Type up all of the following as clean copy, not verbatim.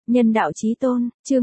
Nhân đạo chí tôn, chương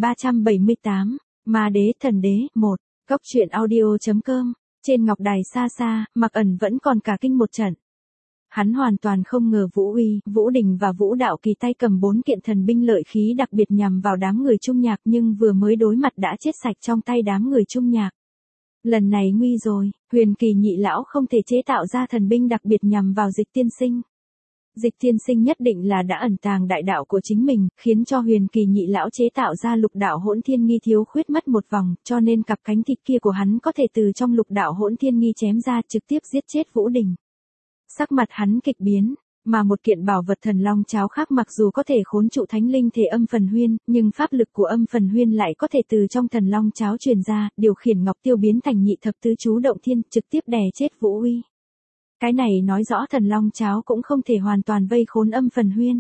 1378, Ma đế thần đế, 1, Góc truyện audio.com, trên ngọc đài xa xa, Mạc Ẩn vẫn còn cả kinh một trận. Hắn hoàn toàn không ngờ Vũ Uy, Vũ Đình và Vũ Đạo Kỳ tay cầm 4 kiện thần binh lợi khí đặc biệt nhằm vào đám người Trung Nhạc nhưng vừa mới đối mặt đã chết sạch trong tay đám người Trung Nhạc. Lần này nguy rồi, Huyền Kỳ nhị lão không thể chế tạo ra thần binh đặc biệt nhằm vào Dịch tiên sinh. Dịch tiên sinh nhất định là đã ẩn tàng đại đạo của chính mình, khiến cho Huyền Kỳ nhị lão chế tạo ra lục đạo hỗn thiên nghi thiếu khuyết mất một vòng, cho nên cặp cánh thịt kia của hắn có thể từ trong lục đạo hỗn thiên nghi chém ra trực tiếp giết chết Vũ Đình. Sắc mặt hắn kịch biến, mà một kiện bảo vật thần long cháo khác mặc dù có thể khốn trụ thánh linh thể âm phần huyên, nhưng pháp lực của âm phần huyên lại có thể từ trong thần long cháo truyền ra, điều khiển ngọc tiêu biến thành nhị thập tứ chú động thiên, trực tiếp đè chết Vũ Uy. Cái này nói rõ thần long cháo cũng không thể hoàn toàn vây khốn âm phần huyên.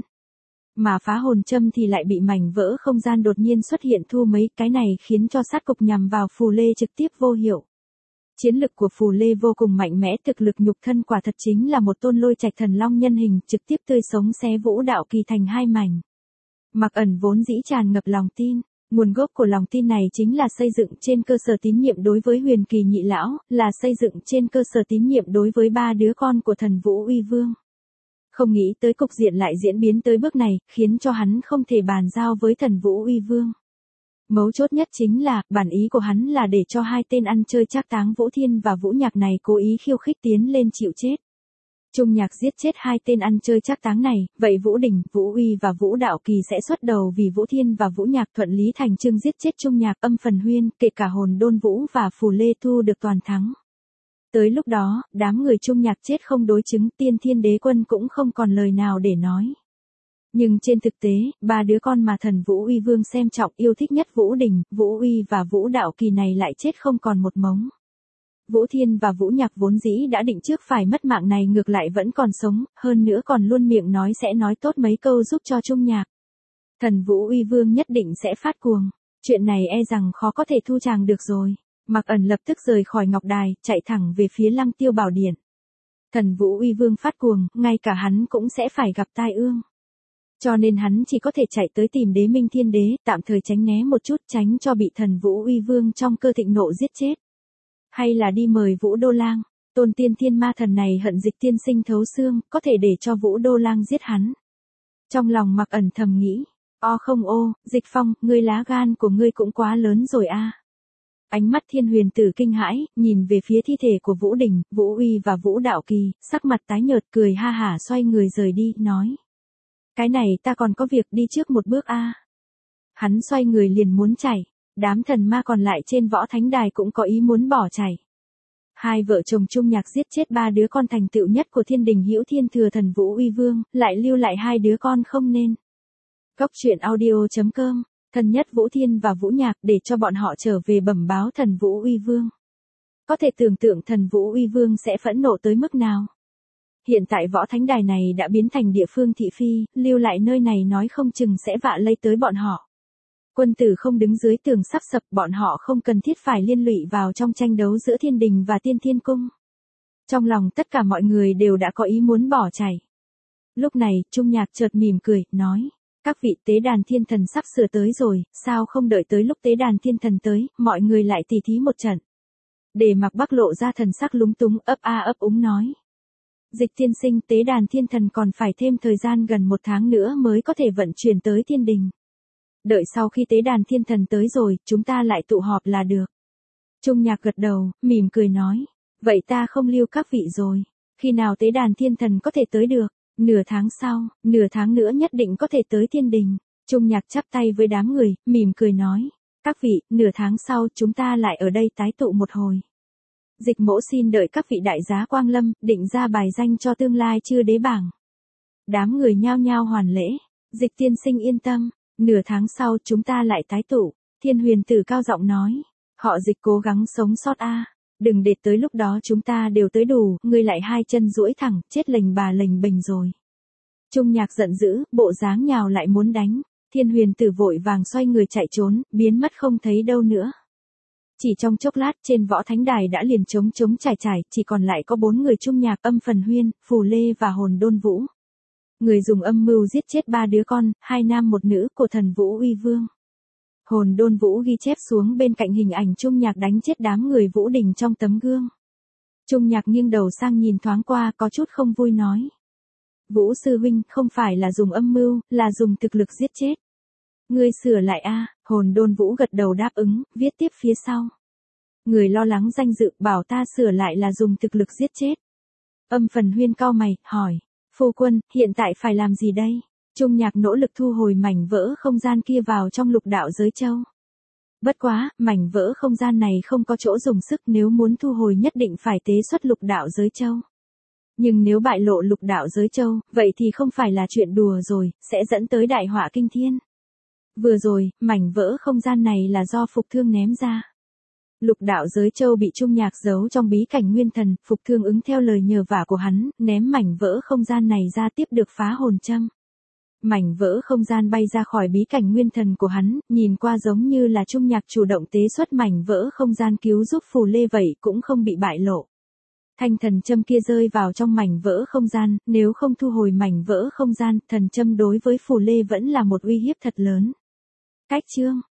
Mà phá hồn châm thì lại bị mảnh vỡ không gian đột nhiên xuất hiện thu mấy, cái này khiến cho sát cục nhằm vào Phù Lê trực tiếp vô hiệu. Chiến lực của Phù Lê vô cùng mạnh mẽ, thực lực nhục thân quả thật chính là một tôn lôi trạch thần long nhân hình, trực tiếp tươi sống xé Vũ Đạo Kỳ thành hai mảnh. Mạc Ẩn vốn dĩ tràn ngập lòng tin, nguồn gốc của lòng tin này chính là xây dựng trên cơ sở tín nhiệm đối với Huyền Kỳ nhị lão, là xây dựng trên cơ sở tín nhiệm đối với 3 đứa con của thần Vũ Uy Vương. Không nghĩ tới cục diện lại diễn biến tới bước này, khiến cho hắn không thể bàn giao với thần Vũ Uy Vương. Mấu chốt nhất chính là, bản ý của hắn là để cho hai tên ăn chơi trác táng Vũ Thiên và Vũ Nhạc này cố ý khiêu khích tiến lên chịu chết. Trung Nhạc giết chết hai tên ăn chơi trác táng này, vậy Vũ Đình, Vũ Uy và Vũ Đạo Kỳ sẽ xuất đầu vì Vũ Thiên và Vũ Nhạc thuận lý thành chương giết chết Trung Nhạc, âm phần huyên, kể cả hồn đôn Vũ và Phù Lê thu được toàn thắng. Tới lúc đó, đám người Trung Nhạc chết không đối chứng, Tiên Thiên Đế Quân cũng không còn lời nào để nói. Nhưng trên thực tế, 3 đứa con mà thần Vũ Uy Vương xem trọng yêu thích nhất Vũ Đình, Vũ Uy và Vũ Đạo Kỳ này lại chết không còn một mống. Vũ Thiên và Vũ Nhạc vốn dĩ đã định trước phải mất mạng này ngược lại vẫn còn sống, hơn nữa còn luôn miệng nói sẽ nói tốt mấy câu giúp cho Trung Nhạc. Thần Vũ Uy Vương nhất định sẽ phát cuồng, chuyện này e rằng khó có thể thu tràng được rồi. Mạc Ẩn lập tức rời khỏi ngọc đài, chạy thẳng về phía Lăng Tiêu Bảo Điện. Thần Vũ Uy Vương phát cuồng, ngay cả hắn cũng sẽ phải gặp tai ương. Cho nên hắn chỉ có thể chạy tới tìm Đế Minh Thiên Đế, tạm thời tránh né một chút, tránh cho bị thần Vũ Uy Vương trong cơ thịnh nộ giết chết. Hay là đi mời Vũ Đô Lang, tôn tiên thiên ma thần này hận Dịch tiên sinh thấu xương, có thể để cho Vũ Đô Lang giết hắn. Trong lòng Mạc Ẩn thầm nghĩ, Dịch Phong, ngươi lá gan của ngươi cũng quá lớn rồi a. Ánh mắt Thiên Huyền Tử kinh hãi, nhìn về phía thi thể của Vũ Đình, Vũ Uy và Vũ Đạo Kỳ, sắc mặt tái nhợt cười ha hả xoay người rời đi, nói. Cái này ta còn có việc đi trước một bước a. Hắn xoay người liền muốn chạy, đám thần ma còn lại trên võ thánh đài cũng có ý muốn bỏ chạy. Hai vợ chồng Trung Nhạc giết chết 3 đứa con thành tựu nhất của Thiên Đình Hữu Thiên Thừa thần Vũ Uy Vương, lại lưu lại 2 đứa con không nên. Góc truyện audio.com, thân nhất Vũ Thiên và Vũ Nhạc để cho bọn họ trở về bẩm báo thần Vũ Uy Vương. Có thể tưởng tượng thần Vũ Uy Vương sẽ phẫn nộ tới mức nào. Hiện tại võ thánh đài này đã biến thành địa phương thị phi, lưu lại nơi này nói không chừng sẽ vạ lây tới bọn họ. Quân tử không đứng dưới tường sắp sập, bọn họ không cần thiết phải liên lụy vào trong tranh đấu giữa thiên đình và tiên thiên cung. Trong lòng tất cả mọi người đều đã có ý muốn bỏ chạy. Lúc này, Trung Nhạc chợt mỉm cười, nói, các vị tế đàn thiên thần sắp sửa tới rồi, sao không đợi tới lúc tế đàn thiên thần tới, mọi người lại tỉ thí một trận. Để Mạc Bắc lộ ra thần sắc lúng túng, ấp úng nói. Dịch tiên sinh, tế đàn thiên thần còn phải thêm thời gian gần 1 tháng nữa mới có thể vận chuyển tới thiên đình. Đợi sau khi tế đàn thiên thần tới rồi, chúng ta lại tụ họp là được. Trung Nhạc gật đầu, mỉm cười nói. Vậy ta không lưu các vị rồi. Khi nào tế đàn thiên thần có thể tới được? Nửa tháng sau, nửa tháng nữa nhất định có thể tới thiên đình. Trung Nhạc chắp tay với đám người, mỉm cười nói. Các vị, nửa tháng sau chúng ta lại ở đây tái tụ một hồi. Dịch mỗ xin đợi các vị đại giá quang lâm, định ra bài danh cho tương lai chư đế bảng. Đám người nhao nhao hoàn lễ. Dịch tiên sinh yên tâm, nửa tháng sau chúng ta lại tái tụ. Thiên Huyền Tử cao giọng nói. Họ Dịch cố gắng sống sót a. Đừng để tới lúc đó chúng ta đều tới đủ, ngươi lại hai chân duỗi thẳng, chết lềnh bà lềnh bềnh rồi. Trung Nhạc giận dữ, bộ dáng nhào lại muốn đánh. Thiên Huyền Tử vội vàng xoay người chạy trốn, biến mất không thấy đâu nữa. Chỉ trong chốc lát trên võ thánh đài đã liền trống trải, chỉ còn lại có 4 người Trung Nhạc, âm phần huyên, Phù Lê và hồn đôn Vũ. Người dùng âm mưu giết chết 3 đứa con, 2 nam 1 nữ của thần Vũ Uy Vương. Hồn Đôn Vũ ghi chép xuống bên cạnh hình ảnh Trung Nhạc đánh chết đám người Vũ Đình trong tấm gương. Trung Nhạc nghiêng đầu sang nhìn thoáng qua có chút không vui nói. Vũ sư huynh không phải là dùng âm mưu, là dùng thực lực giết chết. Ngươi sửa lại a. Hồn Đôn Vũ gật đầu đáp ứng, viết tiếp phía sau. Người lo lắng danh dự bảo ta sửa lại là dùng thực lực giết chết. Âm Phần Huyên cau mày, hỏi. Phu quân, hiện tại phải làm gì đây? Trung Nhạc nỗ lực thu hồi mảnh vỡ không gian kia vào trong lục đạo giới châu. Bất quá, mảnh vỡ không gian này không có chỗ dùng sức, nếu muốn thu hồi nhất định phải tế xuất lục đạo giới châu. Nhưng nếu bại lộ lục đạo giới châu, vậy thì không phải là chuyện đùa rồi, sẽ dẫn tới đại họa kinh thiên. Vừa rồi, mảnh vỡ không gian này là do Phục Thương ném ra. Lục đạo giới châu bị Trung Nhạc giấu trong bí cảnh nguyên thần, Phục Thương ứng theo lời nhờ vả của hắn, ném mảnh vỡ không gian này ra tiếp được phá hồn châm. Mảnh vỡ không gian bay ra khỏi bí cảnh nguyên thần của hắn, nhìn qua giống như là Trung Nhạc chủ động tế xuất mảnh vỡ không gian cứu giúp Phù Lê vậy cũng không bị bại lộ. Thanh thần châm kia rơi vào trong mảnh vỡ không gian, nếu không thu hồi mảnh vỡ không gian, thần châm đối với Phù Lê vẫn là một uy hiếp thật lớn. Cách chương